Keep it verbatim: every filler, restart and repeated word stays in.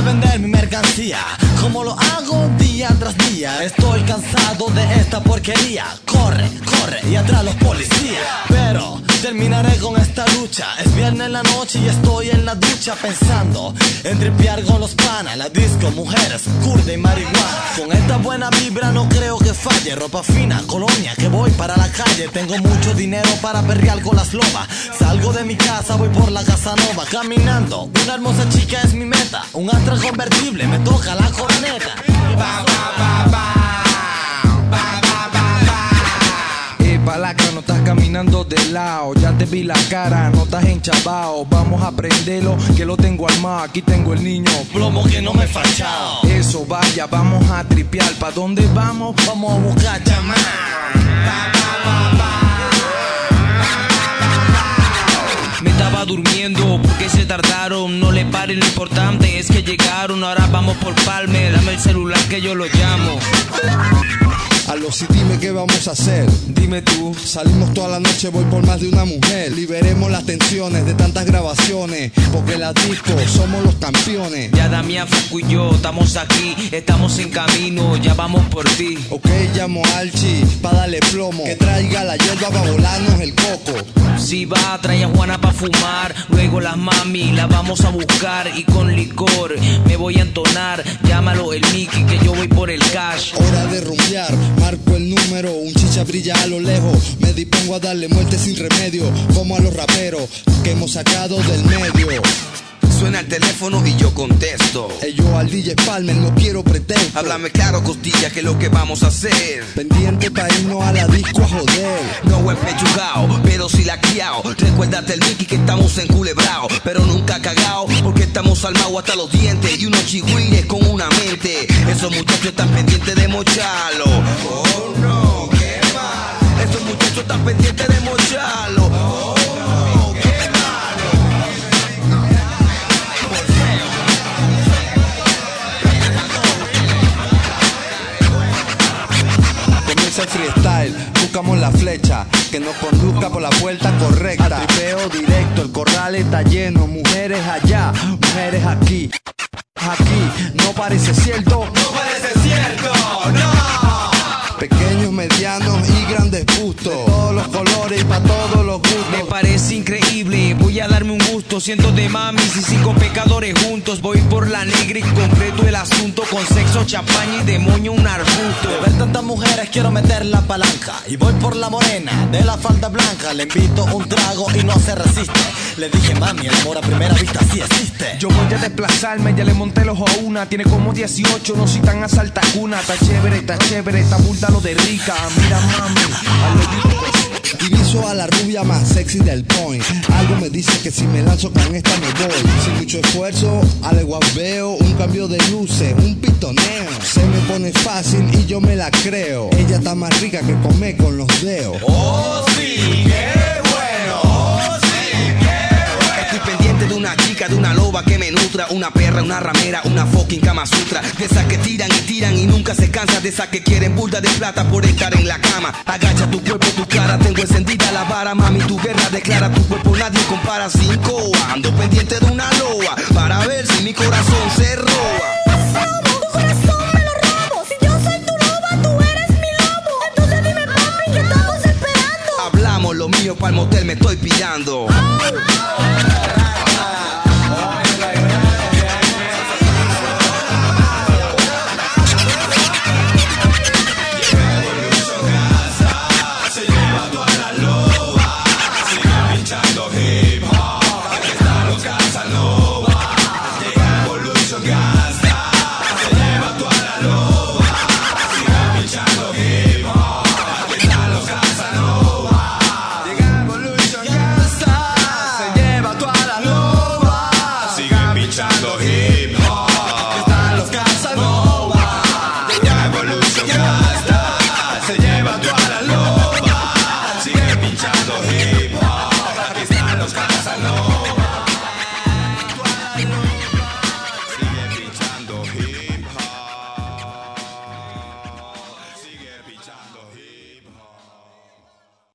de vender mi mercancía, como lo hago día tras día. Estoy cansado de esta porquería. Corre, corre y atrás los policías. Pero terminaré con esta lucha. Es viernes en la noche y estoy en la ducha pensando en tripear con los panas, la disco, mujeres, curda y marihuana. Con esta buena vibra no creo que falle. Ropa fina, colonia, que voy para la calle. Tengo mucho dinero para perrear con las lobas. Salgo de mi casa, voy por la Casanova caminando. Una hermosa chica es mi meta. Un Astra convertible, me toca la corneta. Ba, ba, ba, ba. Palacra, no estás caminando de lado. Ya te vi la cara, no estás enchabao. Vamos a prenderlo, que lo tengo armado. Aquí tengo el niño plomo que no me he fachado. Eso, vaya, vamos a tripear. ¿Pa' dónde vamos? Vamos a buscar chamán. Me estaba durmiendo, porque se tardaron. No le paren, lo importante es que llegaron. Ahora vamos por Palmer, dame el celular que yo lo llamo. Aló, sí, dime qué vamos a hacer. Dime tú. Salimos toda la noche, voy por más de una mujer. Liberemos las tensiones de tantas grabaciones, porque las discos somos los campeones. Ya Damián, Facu y yo estamos aquí, estamos en camino, ya vamos por ti. Ok, llamo a Alchi pa' darle plomo, que traiga la hierba pa' volarnos el coco. Si va, trae a Juana pa' fumar. Luego las mami las vamos a buscar. Y con licor me voy a entonar. Llámalo el Mickey que yo voy por el cash. Hora de rumbear, marco el número. Un chicha brilla a lo lejos. Me dispongo a darle muerte sin remedio, como a los raperos que hemos sacado del medio. Suena el teléfono y yo contesto. Hey, yo al D J Palmer no quiero pretexto. Háblame claro, costilla, que es lo que vamos a hacer. Pendiente pa' irnos a la disco a joder. No es pechugao, pero si la criao. Recuérdate el Mickey que estamos enculebrao, pero nunca cagao, porque estamos armados hasta los dientes. Y unos chigüires con una mente. Esos muchachos están pendientes de mocharlo. Oh no, qué mal. Esos muchachos están pendientes de mocharlo. Oh no, qué mal. Comienza el freestyle, buscamos la flecha que nos conduzca por la puerta correcta. A tripeo directo, el corral está lleno. Mujeres allá, mujeres aquí. Aquí, no parece cierto. No parece cierto, no. Pequeños, medianos y grandes bustos, de todos los colores y para todos los gustos. Me parece increíble, voy a darme un gusto. Cientos de mamis y cinco pecadores juntos. Voy por la negra y concreto el asunto. Con sexo, champaña y demonio un arbusto. De ver tantas mujeres quiero meter la palanca. Y voy por la morena de la falda blanca. Le invito un trago y no se resiste. Le dije mami, el amor a primera vista sí existe. Yo voy a desplazarme, ya le monté el ojo a una. Tiene como dieciocho, no soy tan asalta cuna. Está chévere, está chévere, está burda lo de rica. Mira mami, a lo diviso a la rubia más sexy del point. Algo me dice que si me lanzo con esta me voy. Sin mucho esfuerzo, al igual veo un cambio de luces, un pistoneo. Se me pone fácil y yo me la creo. Ella está más rica que comer con los dedos. Oh sí, qué bueno. Oh sí, qué bueno. Estoy pendiente de una chica, de una loba que me nutra. Una perra, una ramera, una fucking Kama Sutra. De esas que tiran y tiran y nunca se cansa. De esas que quieren burda de plata por estar en la cama. Agacha tu cuerpo, tu cara, tengo encendida la vara. Mami, tu guerra declara tu cuerpo, nadie compara. Cinco, ando pendiente de una loba para ver si mi corazón se roba. Tu corazón me lo robo. Si yo soy tu loba, tú eres mi lobo. Entonces dime papi, ¿qué estamos esperando? Hablamos lo mío, pa'l motel me estoy pillando. Hip hop, aquí están los Casanova.